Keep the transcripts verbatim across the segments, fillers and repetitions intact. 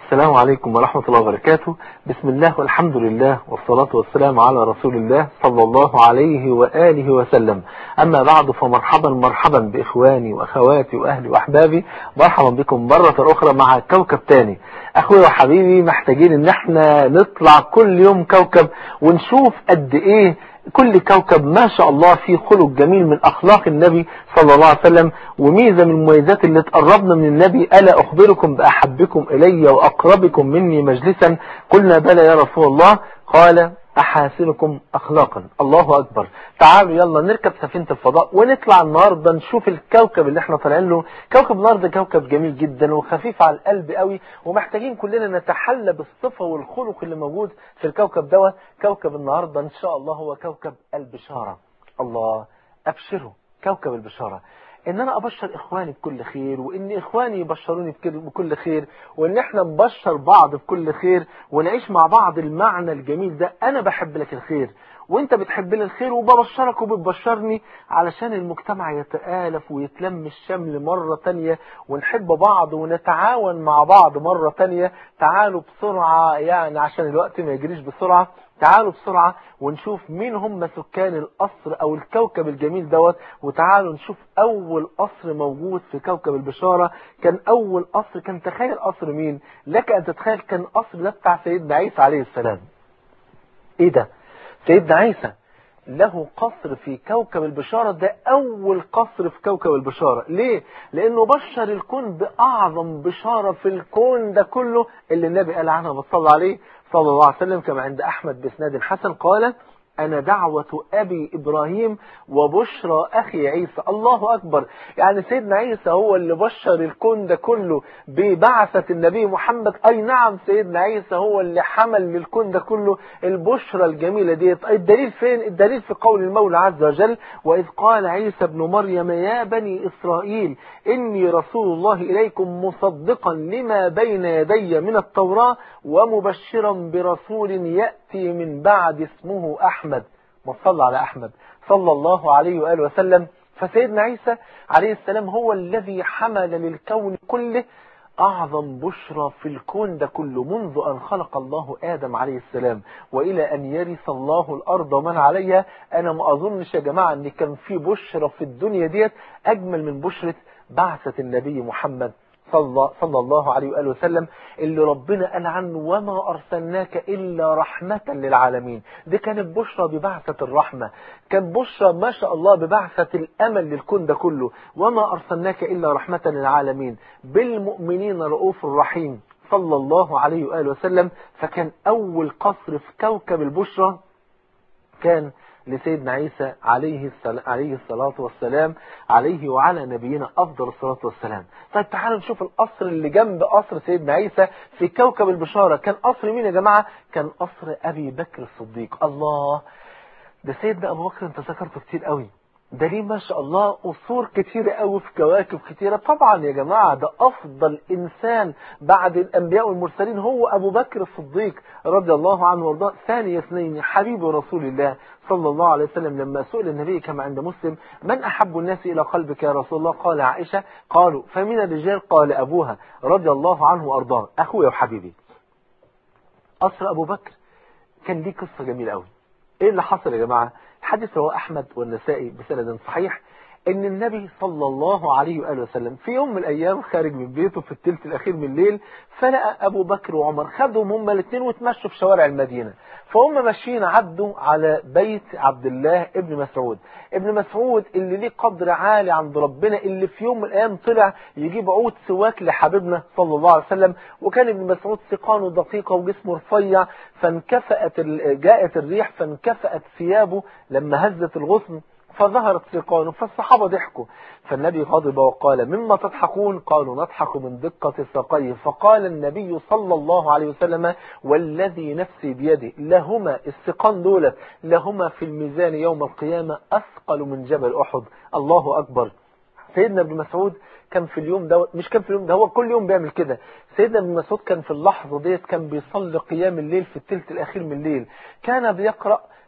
السلام عليكم ورحمة الله وبركاته. بسم الله والحمد لله والصلاة والسلام على رسول الله صلى الله عليه وآله وسلم. أما بعد، فمرحبا مرحبا بإخواني وأخواتي وأهلي وأحبابي، مرحبا بكم مرة أخرى مع كوكب تاني. أخوي وحبيبي، محتاجين إن احنا نطلع كل يوم كوكب ونشوف قد إيه كل كوكب ما شاء الله فيه خلق جميل من أخلاق النبي صلى الله عليه وسلم، وميزة من المميزات اللي تقربنا من النبي. ألا أخبركم بأحبكم إلي وأقربكم مني مجلسا؟ قلنا بلى يا رسول الله. قال أحاسنكم أخلاقا. الله أكبر. تعالوا يلا نركب سفينة الفضاء ونطلع النهاردة نشوف الكوكب اللي احنا طالعين له. كوكب النهاردة كوكب جميل جدا وخفيف على القلب قوي، ومحتاجين كلنا نتحلى بالصفة والخلق اللي موجود في الكوكب دوت. كوكب النهاردة إن شاء الله هو كوكب البشارة. الله، أبشروا كوكب البشارة، ان انا ابشر اخواني بكل خير، وان اخواني يبشروني بكل خير، وان احنا نبشر بعض بكل خير، ونعيش مع بعض المعنى الجميل ده. انا بحب لك الخير وانت بتحب لي الخير، وببشرك وبتبشرني علشان المجتمع يتآلف ويتلم الشمل مرة تانية، ونحب بعض ونتعاون مع بعض مرة تانية. تعالوا بسرعة، يعني عشان الوقت ما يجريش بسرعة، تعالوا بسرعة ونشوف مين هم سكان القصر او الكوكب الجميل دوت. وتعالوا نشوف اول قصر موجود في كوكب البشارة. كان اول قصر، كان تخيل قصر مين؟ لك ان تتخيل، كان قصر ده بتاع سيدنا عيسى عليه السلام. ايه ده؟ سيدنا عيسى له قصر في كوكب البشارة. ده اول قصر في كوكب البشارة. ليه؟ لانه بشر الكون باعظم بشارة في الكون ده كله اللي النبي قال عنها وصلى عليه صلى الله عليه وسلم، كما عند احمد باسناد حسن. قال: أنا دعوة أبي إبراهيم وبشرى أخي عيسى. الله أكبر. يعني سيدنا عيسى هو اللي بشر الكون ده كله ببعثة النبي محمد. أي نعم، سيدنا عيسى هو اللي حمل للكون ده كله البشرى الجميلة ديت. الدليل فين؟ الدليل في قول المولى عز وجل: وإذ قال عيسى ابن مريم يا بني إسرائيل إني رسول الله إليكم مصدقا لما بين يدي من التوراة ومبشرا برسول يأتي من بعد اسمه أحمد. ما صلى على أحمد صلى الله عليه وآله وسلم. فسيدنا عيسى عليه السلام هو الذي حمل للكون كله أعظم بشرى في الكون ده كله، منذ أن خلق الله آدم عليه السلام وإلى أن يرث الله الأرض ومن عليها. أنا ما أظنش يا جماعة أن كان في بشرى في الدنيا ديت أجمل من بشرة بعثة النبي محمد صلى, صلى الله عليه وآله وسلم، اللي ربنا قال عنه: وما أرسلناك إلا رحمة للعالمين. دي كانت بشرى ببعثة الرحمة، كان بشرى ما شاء الله ببعثة الأمل للكون ده كله. وما أرسلناك إلا رحمة للعالمين بالمؤمنين رؤوف الرحيم صلى الله عليه وآله وسلم. فكان أول قصر في كوكب البشرى كان لسيدنا عيسى عليه عليه الصلاة والسلام، عليه وعلى نبينا أفضل الصلاة والسلام. طيب تعالوا نشوف القصر اللي جنب قصر سيدنا عيسى في كوكب البشارة. كان قصر مين يا جماعة؟ كان قصر أبي بكر الصديق. الله، ده سيدنا أبو بكر انت ذكرته كتير قوي، ده ليه ما شاء الله قصور كتيرة قوي في كواكب كتيرة. طبعا يا جماعة ده أفضل إنسان بعد الأنبياء والمرسلين هو أبو بكر الصديق رضي الله عنه وارضاه. ثاني اثنين حبيب رسول الله صلى الله عليه وسلم، لما سئل النبي كما عند مسلم: من أحب الناس إلى قلبك يا رسول الله؟ قال: عائشة. قالوا: فمن الرجال؟ قال: أبوها رضي الله عنه وارضاه. أخويا وحبيبي، قصر أبو بكر كان ليه قصة جميلة قوي. ايه اللي حصل يا جماعة؟ الحديث رواه أحمد والنسائي بسند صحيح، ان النبي صلى الله عليه وآله وسلم في يوم من الايام خارج من بيته في الثلث الاخير من الليل، فلقى ابو بكر وعمر خدهم هما الاثنين وتمشوا في شوارع المدينة. فهم ماشيين عدوا على بيت عبد الله ابن مسعود. ابن مسعود اللي ليه قدر عالي عند ربنا، اللي في يوم من الايام طلع يجيب عود سواك لحبيبنا صلى الله عليه وسلم. وكان ابن مسعود سقانه دقيقة وجسمه رفيع، فانكفأت جاءت الريح فانكفأت ثيابه لما هزت الغصن فظهرت سقانه، فالصحابة ضحكوا. فالنبي غضب وقال: مما تضحكون؟ قالوا: نضحك من دقة ساقيه. فقال النبي صلى الله عليه وسلم: والذي نفسي بيده، لهما السقان دولت لهما في الميزان يوم القيامة أثقل من جبل أحد. الله أكبر. سيدنا ابن مسعود كان في اليوم ده، مش كان في اليوم ده، هو كل يوم بيعمل كده. سيدنا ابن مسعود كان في اللحظة ديت كان بيصلي قيام الليل في الثلث الأخير من الليل، كان بيقرأ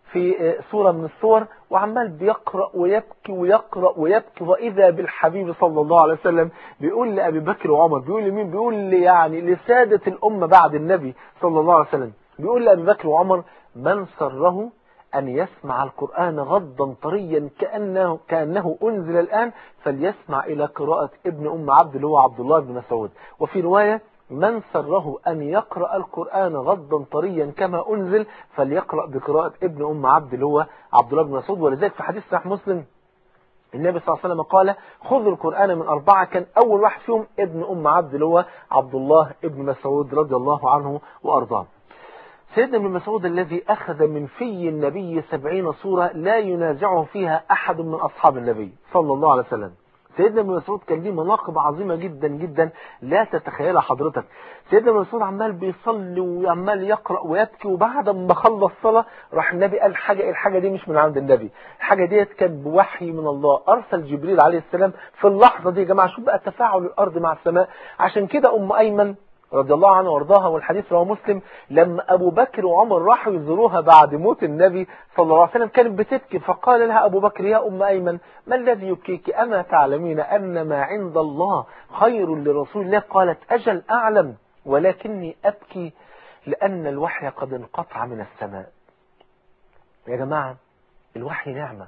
في سورة من السور وعمال بيقرأ ويبكي ويقرأ ويبكي، وإذا بالحبيب صلى الله عليه وسلم بيقول لأبي بكر وعمر، بيقول لمين؟ بيقول لي يعني لسادة الأمة بعد النبي صلى الله عليه وسلم، بيقول لأبي بكر وعمر: من سره أن يسمع القرآن غضا طريا كأنه, كأنه أنزل الآن فليسمع إلى قراءة ابن أم عبد اللي هو عبد الله بن مسعود. وفي رواية: من سره أن يقرأ القرآن غضا طريا كما أنزل فليقرأ بقراءة ابن أم عبد اللي هو عبد الله بن مسعود. ولذلك في حديث صحيح مسلم النبي صلى الله عليه وسلم قال: خذوا القرآن من أربعة، كان أول واحد فيهم ابن أم عبد اللي هو عبد الله ابن مسعود رضي الله عنه وأرضاه. سيدنا ابن مسعود الذي أخذ من في النبي سبعين سورة لا ينازعه فيها أحد من أصحاب النبي صلى الله عليه وسلم. سيدنا ابن مسعود كان ليه مناقب عظيمة جدا جدا لا تتخيلها حضرتك. سيدنا ابن مسعود عمال بيصلي وعمال يقرأ ويبكي، وبعد ما خلص صلاة راح النبي قال حاجة، الحاجة دي مش من عند النبي، الحاجة دي كانت بوحي من الله، أرسل جبريل عليه السلام في اللحظة دي. يا جماعة شوف بقى تفاعل الأرض مع السماء. عشان كده أم أيمن رضي الله عنه وارضاها، والحديث رواه مسلم، لما أبو بكر وعمر راحوا يزوروها بعد موت النبي صلى الله عليه وسلم كانت بتبكي، فقال لها أبو بكر: يا أم أيمن ما الذي يبكيك؟ أما تعلمين أن ما عند الله خير لرسول الله؟ قالت: أجل أعلم، ولكني أبكي لأن الوحي قد انقطع من السماء. يا جماعة الوحي نعمة.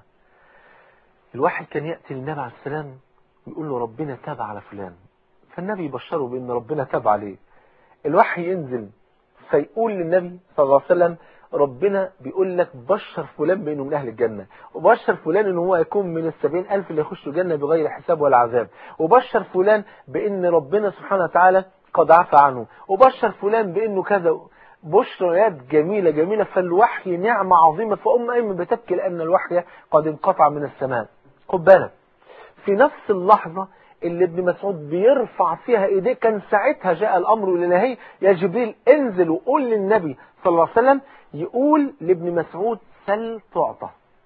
الوحي كان يأتي للنبي عليه السلام ويقول له ربنا تاب على فلان، فالنبي يبشره بأن ربنا تاب عليه. الوحي ينزل فيقول للنبي صلى الله عليه وسلم ربنا بيقول لك بشر فلان بأنه من أهل الجنة، وبشر فلان أنه هو يكون من السبعين ألف اللي يخشوا الجنة بغير حساب ولا عذاب، وبشر فلان بأن ربنا سبحانه وتعالى قد عفى عنه، وبشر فلان بأنه كذا. بشريات جميلة جميلة. فالوحي نعمة عظيمة. فأم أيمن بتبكي لأن الوحي قد انقطع من السماء. خد بالك في نفس اللحظة اللي ابن مسعود بيرفع فيها ايديه كان ساعتها جاء الامر الالهي: يا جبريل انزل وقول للنبي صلى الله عليه وسلم يقول لابن مسعود سل تعطى.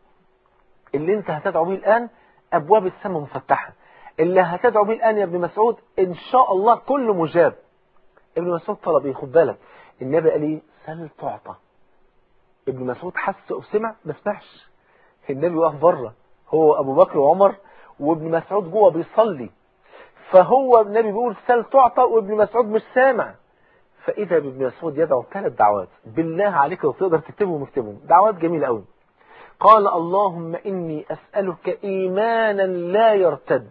اللي انت هتدعو به الان ابواب السماء مفتحة، اللي هتدعو به الان يا ابن مسعود ان شاء الله كله مجاب. ابن مسعود طلب ايه؟ خد بالك النبي قال لي سل تعطى. ابن مسعود حس وسمع؟ ما سمعش. النبي واقف بره، هو ابو بكر وعمر وابن مسعود جوه بيصلي، فهو النبي بيقول سل تعطى وابن مسعود مش سامع. فإذا بابن مسعود يدعو ثلاث دعوات، بالله عليك لو تقدر تكتبهم اكتبهم، دعوات جميلة قوي. قال: اللهم إني أسألك إيمانا لا يرتد،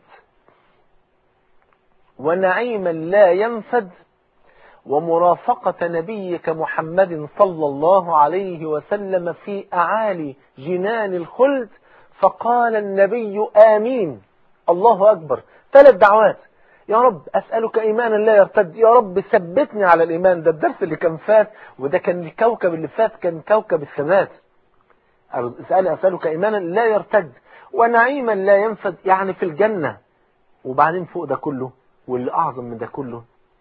ونعيما لا ينفد، ومرافقة نبيك محمد صلى الله عليه وسلم في أعالي جنان الخلد. فقال النبي: آمين. الله أكبر. ثلاث دعوات. يا رب أسألك إيمانا لا يرتد، يا رب ثبتني على الإيمان. ده الدرس اللي كان فات، وده كان الكوكب اللي فات كان كوكب الثبات. أسألك إيمانا لا يرتد ونعيما لا ينفد، يعني في الجنة. وبعدين فوق ده كله واللي أعظم من ده كله: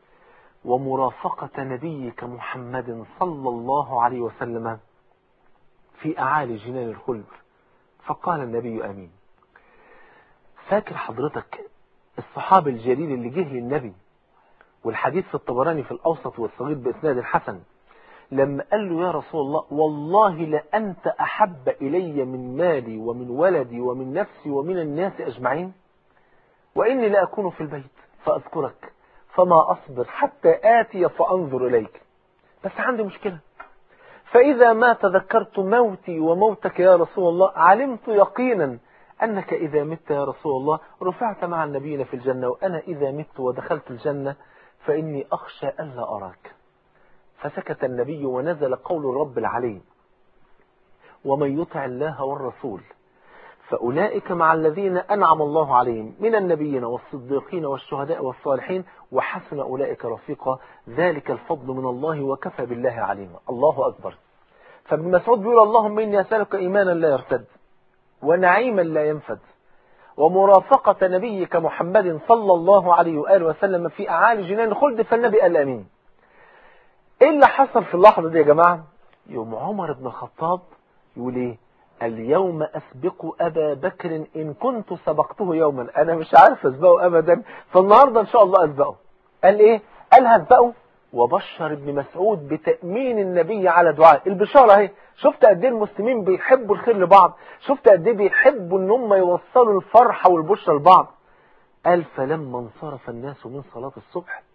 ومرافقة نبيك محمد صلى الله عليه وسلم في أعالي جنان الخلد. فقال النبي: آمين. فاكر حضرتك الصحابي الجليل اللي جه للنبي، والحديث في الطبراني في الأوسط والصغير بإسناد الحسن، لما قال له: يا رسول الله والله لأنت أحب إلي من مالي ومن ولدي ومن نفسي ومن الناس أجمعين، وإني لا أكون في البيت فأذكرك فما أصبر حتى آتي فأنظر إليك، بس عندي مشكلة، فإذا ما تذكرت موتي وموتك يا رسول الله علمت يقينا أنك إذا مت يا رسول الله رفعت مع النبيين في الجنة، وأنا إذا مت ودخلت الجنة فإني أخشى ألا أراك. فسكت النبي ونزل قول الرب العلي: ومن يطع الله والرسول فأولئك مع الذين أنعم الله عليهم من النبيين والصديقين والشهداء والصالحين وحسن أولئك رفيقا، ذلك الفضل من الله وكفى بالله عليما. الله أكبر. فابن مسعود بيقول: اللهم إني أسألك إيمانا لا يرتد، ونعيما لا ينفد، ومرافقة نبيك محمد صلى الله عليه وآله وسلم في أعالي جنان الخلد. فالنبي قال آمين. إيه اللي حصل في اللحظة دي يا جماعة؟ يوم عمر بن الخطاب يقول إيه؟ اليوم أسبق أبا بكر إن كنت سبقته يوما. أنا مش عارف أسبقه أبدا، فالنهاردة إن شاء الله أسبقه. قال إيه؟ قال هسبقه وبشر ابن مسعود بتأمين النبي على دعاء. البشارة اهي. شفت قد ايه المسلمين بيحبوا الخير لبعض، شفت قد ايه بيحبوا ان هم يوصلوا الفرحة والبشرى لبعض. قال فلما انصرف الناس من صلاة الصبح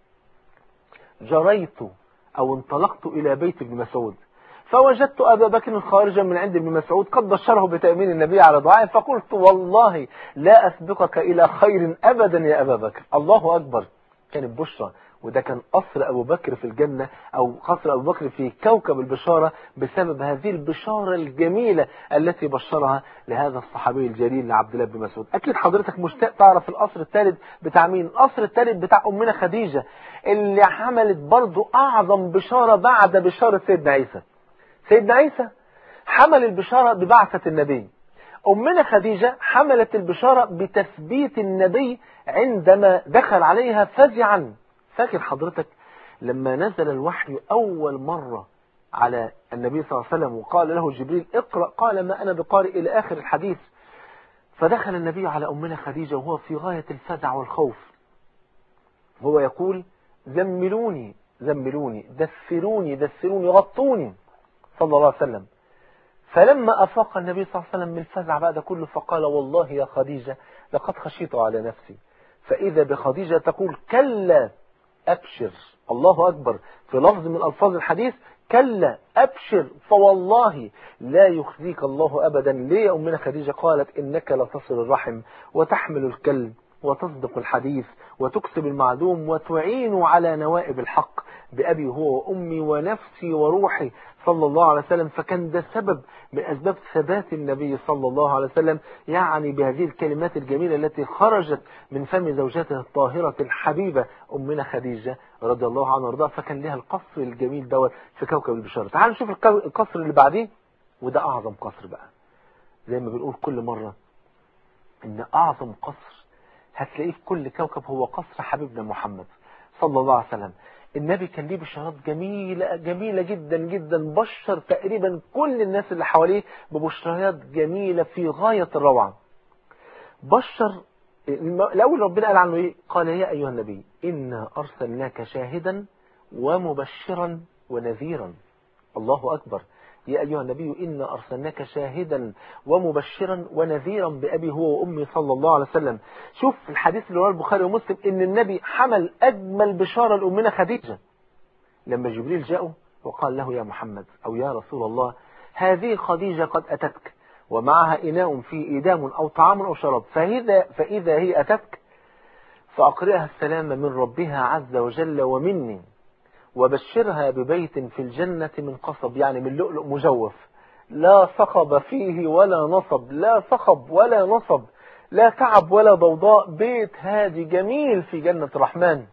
جريت او انطلقت الى بيت ابن مسعود فوجدت ابا بكر خارجا من عند ابن مسعود قد بشره بتأمين النبي على دعائه، فقلت والله لا اسبقك الى خير ابدا يا ابا بكر. الله اكبر. كانت بشرى، وده كان قصر أبو بكر في الجنة، أو قصر أبو بكر في كوكب البشارة بسبب هذه البشارة الجميلة التي بشرها لهذا الصحابي الجليل لعبد الله بن مسعود. أكيد حضرتك مشتاق تعرف القصر الثالث بتاع مين؟ القصر الثالث بتاع أمنا خديجة اللي عملت برضو أعظم بشارة بعد بشارة سيدنا عيسى. سيدنا عيسى حمل البشارة ببعثة النبي، أمنا خديجة حملت البشارة بتثبيت النبي عندما دخل عليها فزعا. فاكر حضرتك لما نزل الوحي أول مرة على النبي صلى الله عليه وسلم وقال له جبريل اقرأ، قال ما أنا بقارئ إلى آخر الحديث. فدخل النبي على أمنا خديجة وهو في غاية الفزع والخوف، هو يقول زملوني زملوني دثروني دثروني غطوني صلى الله عليه وسلم. فلما أفاق النبي صلى الله عليه وسلم من الفزع بعد كله فقال والله يا خديجة لقد خشيت على نفسي. فإذا بخديجة تقول كلا أبشر. الله أكبر. في لفظ من ألفاظ الحديث كلا أبشر فوالله لا يخزيك الله أبدا. ليه يا أمنا خديجة؟ قالت إنك لتصل الرحم وتحمل الكلب وتصدق الحديث وتكسب المعدوم وتعين على نوائب الحق بأبي هو وأمي ونفسي وروحي صلى الله عليه وسلم. فكان ده سبب من أسباب ثبات النبي صلى الله عليه وسلم، يعني بهذه الكلمات الجميلة التي خرجت من فم زوجته الطاهرة الحبيبة أمنا خديجة رضي الله عنها وارضاها. فكان لها القصر الجميل دوت في كوكب البشارة. تعالوا نشوف القصر اللي بعديه، وده أعظم قصر بقى. زي ما بنقول كل مرة إن أعظم قصر هتلاقيه في كل كوكب هو قصر حبيبنا محمد صلى الله عليه وسلم. النبي كان ليه بشارات جميلة جميلة جدا جدا، بشر تقريبا كل الناس اللي حواليه ببشريات جميلة في غاية الروعة. بشر الأول ربنا قال عنه إيه؟ قال يا أيها النبي إنا أرسلناك شاهدا ومبشرا ونذيرا. الله أكبر. يا أيها النبي إنا أرسلناك شاهدا ومبشرا ونذيرا بأبي هو وأمي صلى الله عليه وسلم. شوف الحديث اللي رواه البخاري ومسلم إن النبي حمل أجمل بشارة لأمنا خديجة لما جبريل جاءه وقال له يا محمد أو يا رسول الله هذه خديجة قد أتتك ومعها إناء فيه إدام أو طعام أو شراب، فإذا, فإذا هي أتتك فأقرئها السلام من ربها عز وجل ومني، وبشرها ببيت في الجنة من قصب، يعني من لؤلؤ مجوف لا صخب فيه ولا نصب، لا صخب ولا نصب، لا تعب ولا ضوضاء، بيت هادي جميل في جنة الرحمن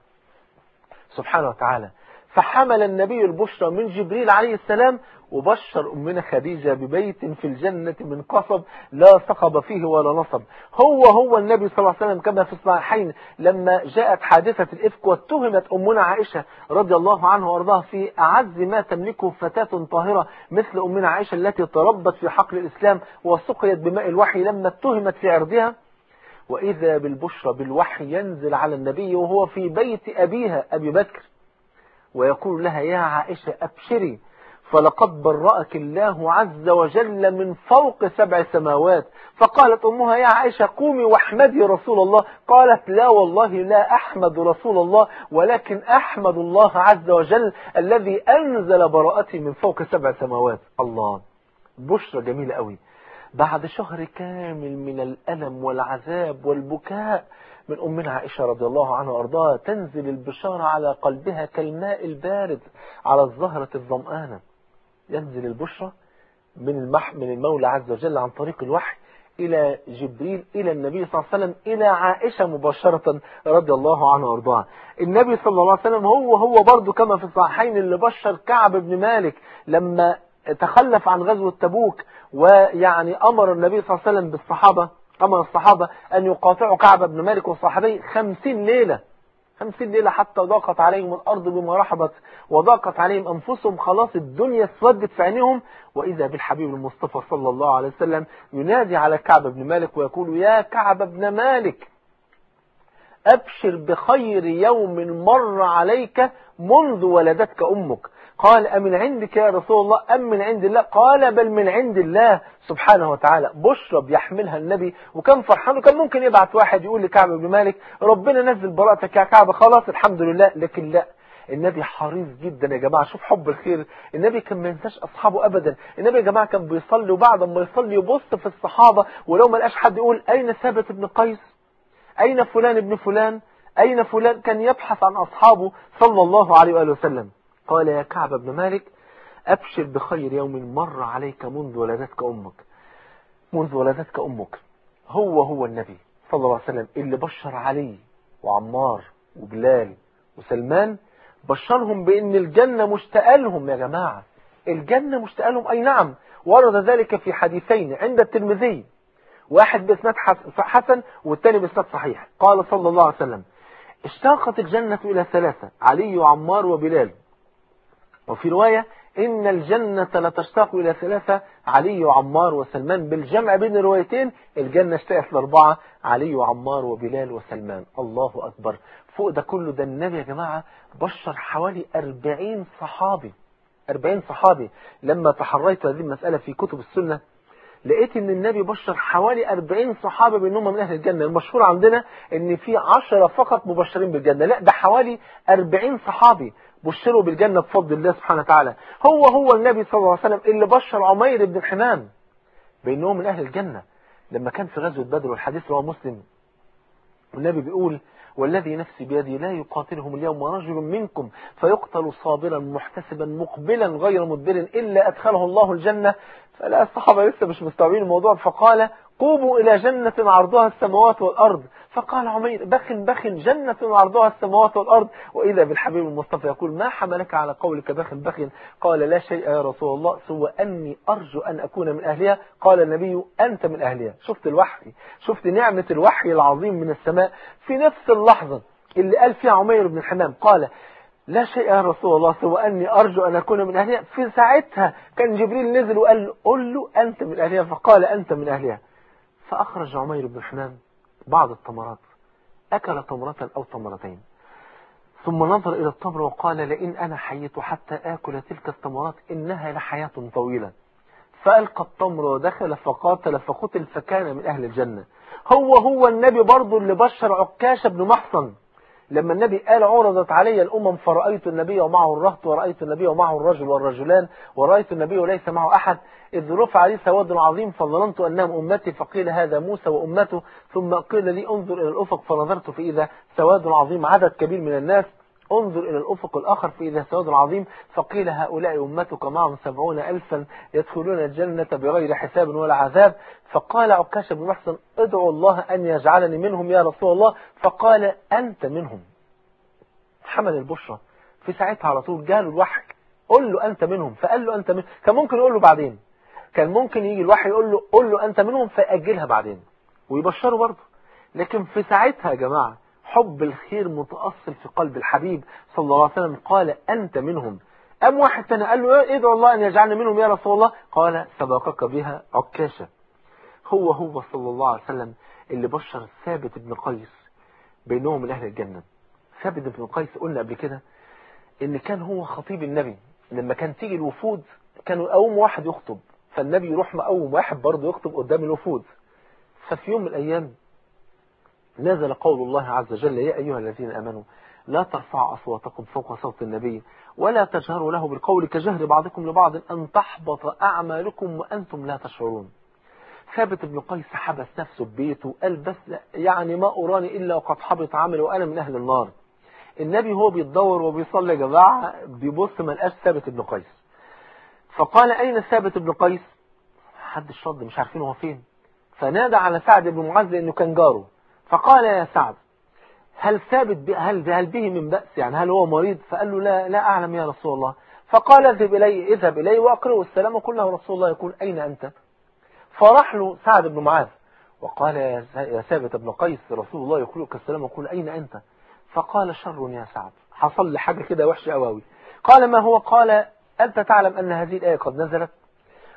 سبحانه وتعالى. فحمل النبي البشرى من جبريل عليه السلام وبشر أمنا خديجة ببيت في الجنة من قصب لا صخب فيه ولا نصب. هو هو النبي صلى الله عليه وسلم كما في الصحيحين لما جاءت حادثة الإفك واتهمت أمنا عائشة رضي الله عنها وارضاها في أعز ما تملكه فتاة طاهرة مثل أمنا عائشة التي تربت في حقل الإسلام وسقيت بماء الوحي، لما اتهمت في عرضها وإذا بالبشرى بالوحي ينزل على النبي وهو في بيت أبيها أبي بكر ويقول لها يا عائشة أبشري فلقد برأك الله عز وجل من فوق سبع سماوات. فقالت أمها يا عائشة قومي واحمدي رسول الله. قالت لا والله لا أحمد رسول الله ولكن أحمد الله عز وجل الذي أنزل براءتي من فوق سبع سماوات. الله، بشرى جميلة قوي. بعد شهر كامل من الألم والعذاب والبكاء من أمنا عائشة رضي الله عنها وأرضاها تنزل البشارة على قلبها كالماء البارد على الزهرة الظمآنة. ينزل البشرى من المح من المولى عز وجل عن طريق الوحي إلى جبريل إلى النبي صلى الله عليه وسلم إلى عائشة مباشرة رضي الله عنها وأرضاها. النبي صلى الله عليه وسلم هو هو برضه كما في الصحيحين اللي بشر كعب بن مالك لما تخلف عن غزوة تبوك، ويعني أمر النبي صلى الله عليه وسلم بالصحابة أمر الصحابة أن يقاطعوا كعب بن مالك وصحابيه خمسين ليلة خمسين ليلة حتى ضاقت عليهم الأرض بما رحبت وضاقت عليهم أنفسهم، خلاص الدنيا اسودت في عينهم. وإذا بالحبيب المصطفى صلى الله عليه وسلم ينادي على كعب بن مالك ويقول يا كعب بن مالك أبشر بخير يوم مر عليك منذ ولدتك أمك. قال أمن عندك يا رسول الله أم من عند الله؟ قال بل من عند الله سبحانه وتعالى. بشرى بيحملها النبي وكان فرحان، وكان ممكن يبعت واحد يقول لكعب بن مالك ربنا نزل براءتك يا كعب خلاص الحمد لله، لكن لا، النبي حريص جدا يا جماعة. شوف حب الخير، النبي كان ما ينساش أصحابه أبدا. النبي يا جماعة كان بيصلي وبعد ما يصلي يبص في الصحابة، ولو ما لقاش حد يقول أين ثابت بن قيس، أين فلان ابن فلان، أين فلان، كان يبحث عن أصحابه صلى الله عليه وآله وسلم. قال يا كعب بن مالك أبشر بخير يوم مر عليك منذ ولدتك أمك. منذ ولدتك أمك هو هو النبي صلى الله عليه وسلم اللي بشر علي وعمار وبلال وسلمان، بشرهم بأن الجنة مشتاقة لهم يا جماعة. الجنة مشتاقة لهم، أي نعم، ورد ذلك في حديثين عند الترمذي، واحد بإسناد حسن والثاني بإسناد صحيح. قال صلى الله عليه وسلم اشتاقت الجنة إلى ثلاثة، علي وعمار وبلال. وفي رواية إن الجنة لتشتاق إلى ثلاثة، علي وعمار وسلمان. بالجمع بين الروايتين الجنة اشتاقت لأربعة، علي وعمار وبلال وسلمان. الله أكبر. فوق ده كله ده النبي يا جماعة بشر حوالي أربعين صحابي. أربعين صحابي. لما تحريت هذه المسألة في كتب السنة لقيت ان النبي بشر حوالي أربعين صحابة بانهم من اهل الجنة. المشهور عندنا ان في عشرة فقط مبشرين بالجنة، لا ده حوالي أربعين صحابي بشروا بالجنة بفضل الله سبحانه وتعالى. هو هو النبي صلى الله عليه وسلم اللي بشر عمير بن حمام بانهم من اهل الجنة. لما كان في غزوة بدر والحديث رواه مسلم، والنبي بيقول والذي نفسي بيدي لا يقاتلهم اليوم رجل منكم فيقتل صابرا محتسبا مقبلا غير مدبر إلا أدخله الله الجنة. فلا الصحابة لسه مش مستوعبين الموضوع، فقال قوموا إلى جنة عرضها السماوات والأرض. فقال عمير بخ بخ جنة عرضها السماوات والأرض. وإذا بالحبيب المصطفى يقول ما حملك على قولك بخ بخ؟ قال لا شيء يا رسول الله سوى أني أرجو أن أكون من أهلها. قال النبي أنت من أهلها. شفت الوحي، شفت نعمة الوحي العظيم من السماء. في نفس اللحظة اللي قال فيها عمير بن حمام قال لا شيء يا رسول الله سوى أني أرجو أن أكون من أهلها، في ساعتها كان جبريل نزل وقال له قل له أنت من أهلها، فقال أنت من أهلها. فأخرج عمير بن حمام بعض التمرات، أكل تمرة أو تمرتين، ثم نظر إلى التمر وقال لئن أنا حييت حتى آكل تلك التمرات إنها لحياة طويلة. فألقى التمر ودخل فقاتل فقتل فكان من أهل الجنة. هو هو النبي برضو اللي بشر عكاشة بن محصن لما النبي قال عرضت علي الأمم فرأيت النبي ومعه الرهط ورأيت النبي ومعه الرجل والرجلان ورأيت النبي وليس معه أحد إذ رفع لي سواد عظيم فظننت أنهم أمتي فقيل هذا موسى وأمته ثم قيل لي انظر إلى الأفق فنظرت فإذا سواد عظيم عدد كبير من الناس انظر إلى الأفق الآخر فإذا سواد عظيم فقيل هؤلاء أمتك معهم سبعون ألفا يدخلون الجنة بغير حساب ولا عذاب. فقال عكاشة بن محصن ادعو الله أن يجعلني منهم يا رسول الله. فقال أنت منهم. حمل البشرى في ساعتها على طول جاله الوحي قل له أنت منهم، فقال له أنت منهم. كان ممكن يقول له بعدين، كان ممكن يجي الوحي يقول له قل له أنت منهم فأجلها بعدين ويبشره برضه، لكن في ساعتها يا جماعة حب الخير متأصل في قلب الحبيب صلى الله عليه وسلم قال أنت منهم. أم واحد تاني قال له ادعو الله أن يجعلنا منهم يا رسول الله. قال سبقك بها عكاشة. هو هو صلى الله عليه وسلم اللي بشر ثابت بن قيس بينهم من أهل الجنة. ثابت بن قيس قلنا قبل كده إن كان هو خطيب النبي، لما كان تيجي الوفود كانوا يقوم واحد يخطب، فالنبي يروح مقوم واحد برضه يخطب قدام الوفود. ففي يوم من الأيام نزل قول الله عز وجل يا أيها الذين آمنوا لا ترفعوا أصواتكم فوق صوت النبي ولا تجهروا له بالقول كجهر بعضكم لبعض أن تحبط أعمالكم وأنتم لا تشعرون. ثابت بن قيس حبس نفسه ببيته قال بس يعني ما أراني إلا وقد حبط عمله وأنا من أهل النار. النبي هو بيتدور وبيصلي يا جماعة بيبص ما لقاش ثابت بن قيس. فقال أين ثابت بن قيس؟ حد الشرد مش عارفين هو فين. فنادى على سعد بن معاذ لأنه كان جاره، فقال يا سعد هل ثابت هل هل به من بأس، يعني هل هو مريض؟ فقال له لا لا أعلم يا رسول الله. فقال اذهب إليه اذهب إليه وأقرئه السلام وقل له رسول الله يقول أين أنت؟ فراح له سعد بن معاذ وقال يا ثابت بن قيس رسول الله يقول لك السلام وقل أين أنت؟ فقال شر يا سعد، حصل لي حاجة كده وحشة قوي. قال ما هو؟ قال أنت تعلم أن هذه الآية قد نزلت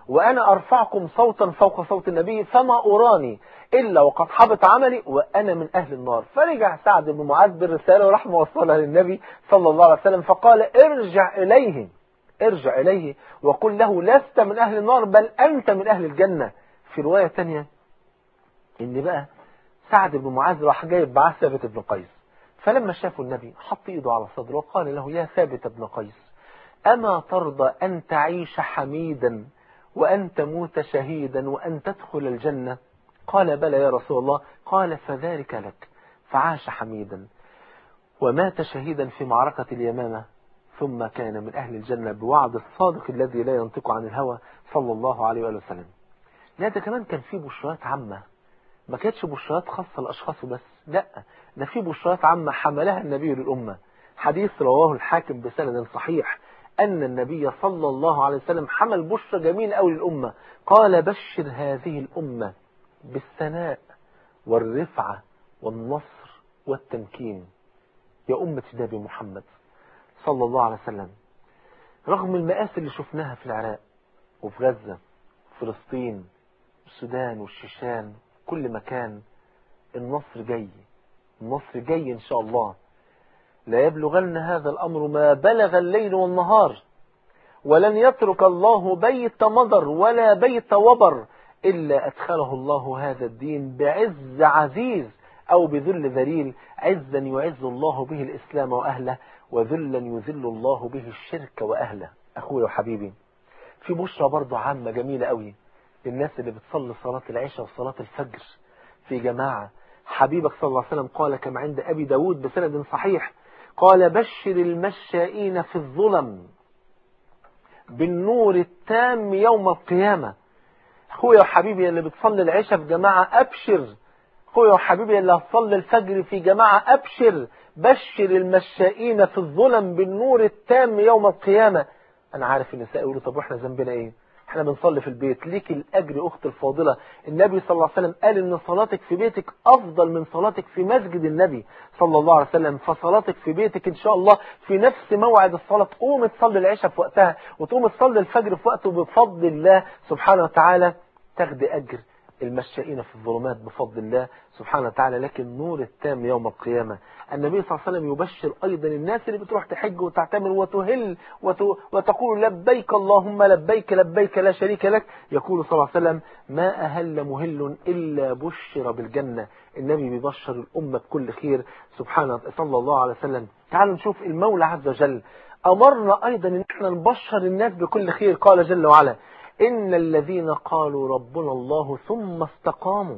وأنا أرفعكم صوتا فوق صوت النبي فما أراني إلا وقد حبط عملي وأنا من أهل النار. فرجع سعد بن معاذ بالرسالة ورحمة وصلها للنبي صلى الله عليه وسلم فقال ارجع إليه ارجع إليه وقل له لست من أهل النار بل أنت من أهل الجنة. في رواية تانية إن بقى سعد بن معاذ راح جايب معاه ثابت بن قيس، فلما شافوا النبي حط إيده على صدره وقال له يا ثابت بن قيس أما ترضى أن تعيش حميدا وأن تموت شهيدا وأن تدخل الجنة؟ قال بلى يا رسول الله. قال فذلك لك. فعاش حميدا ومات شهيدا في معركة اليمامة ثم كان من أهل الجنة بوعد الصادق الذي لا ينطق عن الهوى صلى الله عليه وآله وسلم. لا ده كمان كان في بشرات عامة، ما كانتش بشرات خاصة لأشخاص بس، لا ده في بشرات عامة حملها النبي للأمة. حديث رواه الحاكم بسند صحيح أن النبي صلى الله عليه وسلم حمل بشرة جميلة أوي للأمة، قال بشر هذه الأمة بالثناء والرفعة والنصر والتمكين يا أمة النبي محمد صلى الله عليه وسلم. رغم المآسي اللي شفناها في العراق وفي غزة فلسطين والسودان والشيشان كل مكان، النصر جاي، النصر جاي إن شاء الله. لا يبلغن هذا الأمر ما بلغ الليل والنهار، ولن يترك الله بيت مضر ولا بيت وبر إلا أدخله الله هذا الدين بعز عزيز أو بذل ذليل، عزا يعز الله به الإسلام وأهله وذلا يذل الله به الشرك وأهله. أخوي وحبيبي، في بشرى برضو عامة جميلة قوي للناس اللي بتصلي صلاة العشاء وصلاة الفجر في جماعة. حبيبك صلى الله عليه وسلم قال كما عند أبي داود بسند صحيح قال بشر المشائين في الظلم بالنور التام يوم القيامة. أخويا وحبيبي اللي بتصلي العشاء في جماعة أبشر، أخويا وحبيبي اللي هتصلي الفجر في جماعة أبشر، بشر المشائين في الظلم بالنور التام يوم القيامة. أنا عارف النساء يقولوا طب وإحنا ذنبنا إيه؟ احنا بنصلي في البيت. ليك الأجر أخت الفاضلة. النبي صلى الله عليه وسلم قال إن صلاتك في بيتك أفضل من صلاتك في مسجد النبي صلى الله عليه وسلم. فصلاتك في بيتك إن شاء الله في نفس موعد الصلاة، تقوم تصلي العشاء في وقتها وتقوم تصلي الفجر في وقته بفضل الله سبحانه وتعالى، تاخد أجر المشائين في الظلمات بفضل الله سبحانه وتعالى، لكن نور التام يوم القيامة. النبي صلى الله عليه وسلم يبشر أيضا الناس اللي بتروح تحج وتعتمر وتهل وتقول لبيك اللهم لبيك لبيك لا شريك لك. يقول صلى الله عليه وسلم ما أهل مهل إلا بشر بالجنة. النبي بيبشر الأمة بكل خير سبحانه صلى الله عليه وسلم. تعالوا نشوف المولى عز وجل أمرنا أيضا أن احنا نبشر الناس بكل خير. قال جل وعلا إن الذين قالوا ربنا الله ثم استقاموا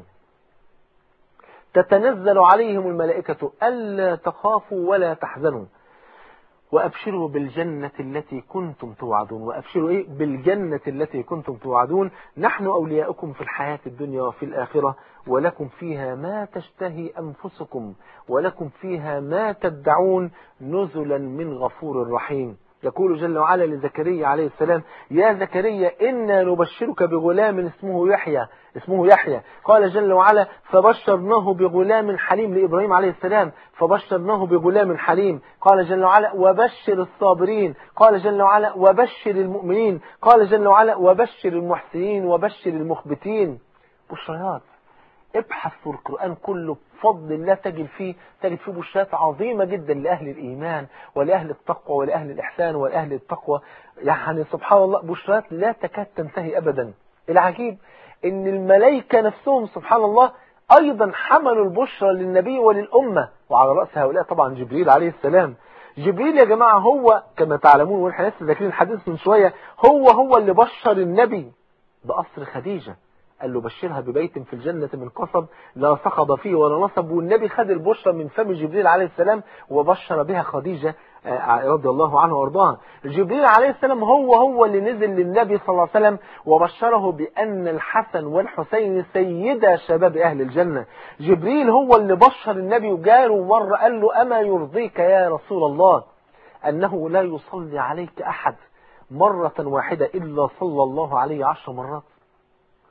تتنزل عليهم الملائكة ألا تخافوا ولا تحزنوا وأبشروا بالجنة التي كنتم توعدون. وأبشروا إيه؟ بالجنة التي كنتم توعدون. نحن أولياؤكم في الحياة الدنيا وفي الآخرة ولكم فيها ما تشتهي أنفسكم ولكم فيها ما تدعون نزلا من غفور رحيم. يقول جل وعلا لزكريا عليه السلام يا زكريا إنا نبشرك بغلام اسمه يحيى اسمه يحيى. قال جل وعلا فبشرناه بغلام حليم لإبراهيم عليه السلام فبشرناه بغلام حليم. قال جل وعلا وبشر الصابرين. قال جل وعلا وبشر المؤمنين. قال جل وعلا وبشر المحسنين وبشر المخبتين. بشريات. ابحث في القرآن كله بفضل الله تجد فيه تجد فيه بشرات عظيمة جدا لأهل الإيمان ولأهل التقوى ولأهل الإحسان ولأهل التقوى. يعني سبحان الله بشرات لا تكاد تنتهي أبدا. العجيب إن الملائكة نفسهم سبحان الله أيضا حملوا البشرى للنبي وللأمة، وعلى رأس هؤلاء طبعا جبريل عليه السلام. جبريل يا جماعة هو كما تعلمون ونحن لسه ذاكرين الحديث من شوية هو هو اللي بشر النبي بقصر خديجة. قال له بشرها ببيت في الجنة من قصب لا صخب فيه ولا نصب. والنبي خد البشرى من فم جبريل عليه السلام وبشر بها خديجة رضي الله عنها وارضاها. جبريل عليه السلام هو هو اللي نزل للنبي صلى الله عليه وسلم وبشره بأن الحسن والحسين سيدا شباب أهل الجنة. جبريل هو اللي بشر النبي وجاله مرة قال له أما يرضيك يا رسول الله أنه لا يصلي عليك أحد مرة واحدة إلا صلى الله عليه عشر مرات.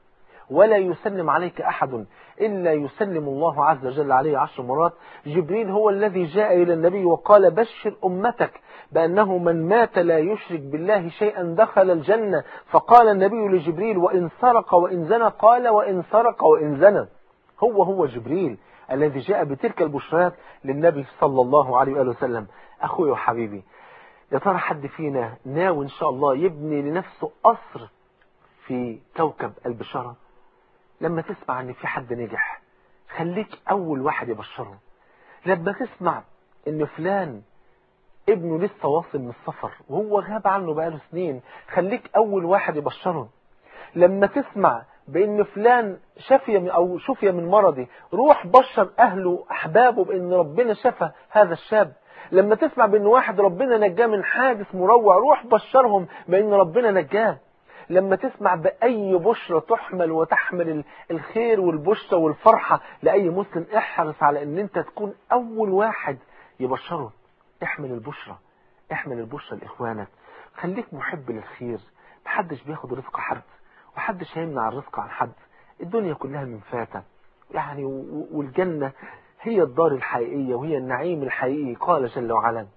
ولا يسلم عليك أحد إلا يسلم الله عز وجل عليه عشر مرات. جبريل هو الذي جاء إلى النبي وقال بشر أمتك بأنه من مات لا يشرك بالله شيئا دخل الجنة. فقال النبي لجبريل وإن سرق وإن زنى؟ قال وإن سرق وإن زنى. هو هو جبريل الذي جاء بتلك البشرات للنبي صلى الله عليه وآله وسلم. أخوي وحبيبي، يا ترى حد فينا ناوي إن شاء الله يبني لنفسه قصر في كوكب البشارة؟ لما تسمع ان في حد نجح خليك اول واحد يبشره. لما تسمع ان فلان ابنه لسه واصل من السفر وهو غاب عنه بقاله سنين خليك اول واحد يبشره. لما تسمع بان فلان شفي او شفي من مرضه روح بشر اهله احبابه بان ربنا شفى هذا الشاب. لما تسمع بان واحد ربنا نجاه من حادث مروع روح بشرهم بان ربنا نجاه. لما تسمع بأي بشرة تحمل وتحمل الخير والبشرة والفرحة لأي مسلم احرص على ان انت تكون اول واحد يبشره. احمل البشرة، احمل البشرة لإخوانك. خليك محب للخير. محدش بياخد رزق حد ومحدش هيمنع الرزق عن حد. الدنيا كلها من فاتة يعني، والجنة هي الدار الحقيقية وهي النعيم الحقيقي. قال جل وعلا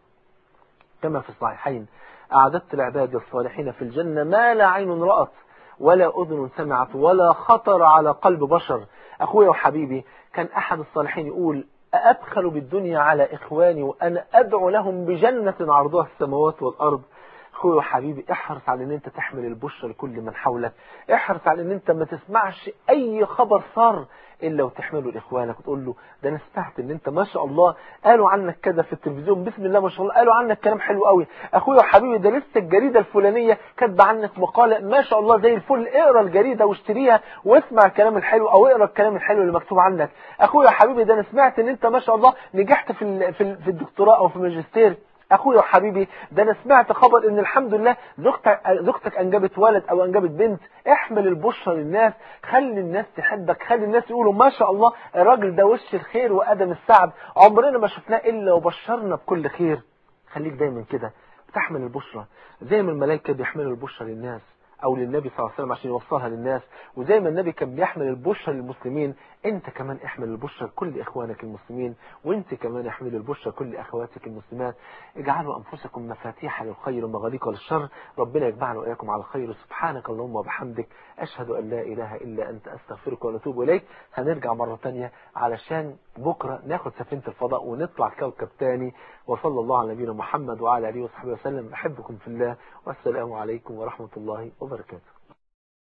كما في الصحيحين أعددت العباد الصالحين في الجنة ما لا عين رأت ولا أذن سمعت ولا خطر على قلب بشر. أخويا وحبيبي، كان أحد الصالحين يقول أأبخل بالدنيا على إخواني وأنا أدعو لهم بجنة عرضها السماوات والأرض. أخويا وحبيبي، احرص على أن أنت تحمل البشرى لكل من حولك. احرص على أن أنت ما تسمعش أي خبر صار إلا وتحمله لإخوانك وتقول له ده أنا سمعت أن أنت ما شاء الله قالوا عنك كذا في التلفزيون، بسم الله ما شاء الله قالوا عنك كلام حلو قوي. أخويا وحبيبي، ده لسه الجريدة الفلانية كاتبه عنك مقالة ما شاء الله زي الفل، اقرأ الجريدة واشتريها واسمع الكلام الحلو أو اقرأ الكلام الحلو اللي مكتوب عنك. أخويا وحبيبي، ده أنا سمعت أن أنت ما شاء الله نجحت في في الدكتوراه أو في الماجستير. أخويا وحبيبي، ده أنا سمعت خبر إن الحمد لله زوجتك زوجتك أنجبت ولد أو أنجبت بنت. احمل البشرى للناس، خلي الناس تحبك، خلي الناس يقولوا ما شاء الله الراجل ده وش الخير وأدم السعد، عمرنا ما شفناه إلا وبشرنا بكل خير. خليك دايما كده تحمل البشرى زي ما الملائكة بيحملوا البشرى للناس أو للنبي صلى الله عليه وسلم عشان يوصلها للناس، وزي ما النبي كان بيحمل البشرى للمسلمين انت كمان احمل البشرى لكل اخوانك المسلمين، وانت كمان احمل البشرى لكل اخواتك المسلمات. اجعلوا انفسكم مفاتيح للخير ومغاليق للشر. ربنا يجمعنا واياكم على الخير. سبحانك اللهم وبحمدك، اشهد ان لا اله الا انت، استغفرك ونتوب اليك. هنرجع مرة تانية علشان بكرة ناخد سفينة الفضاء ونطلع كوكب تاني. وصلى الله على نبينا محمد وعلى اله وصحبه وسلم. بحبكم في الله، والسلام عليكم ورحمة الله وبركاته.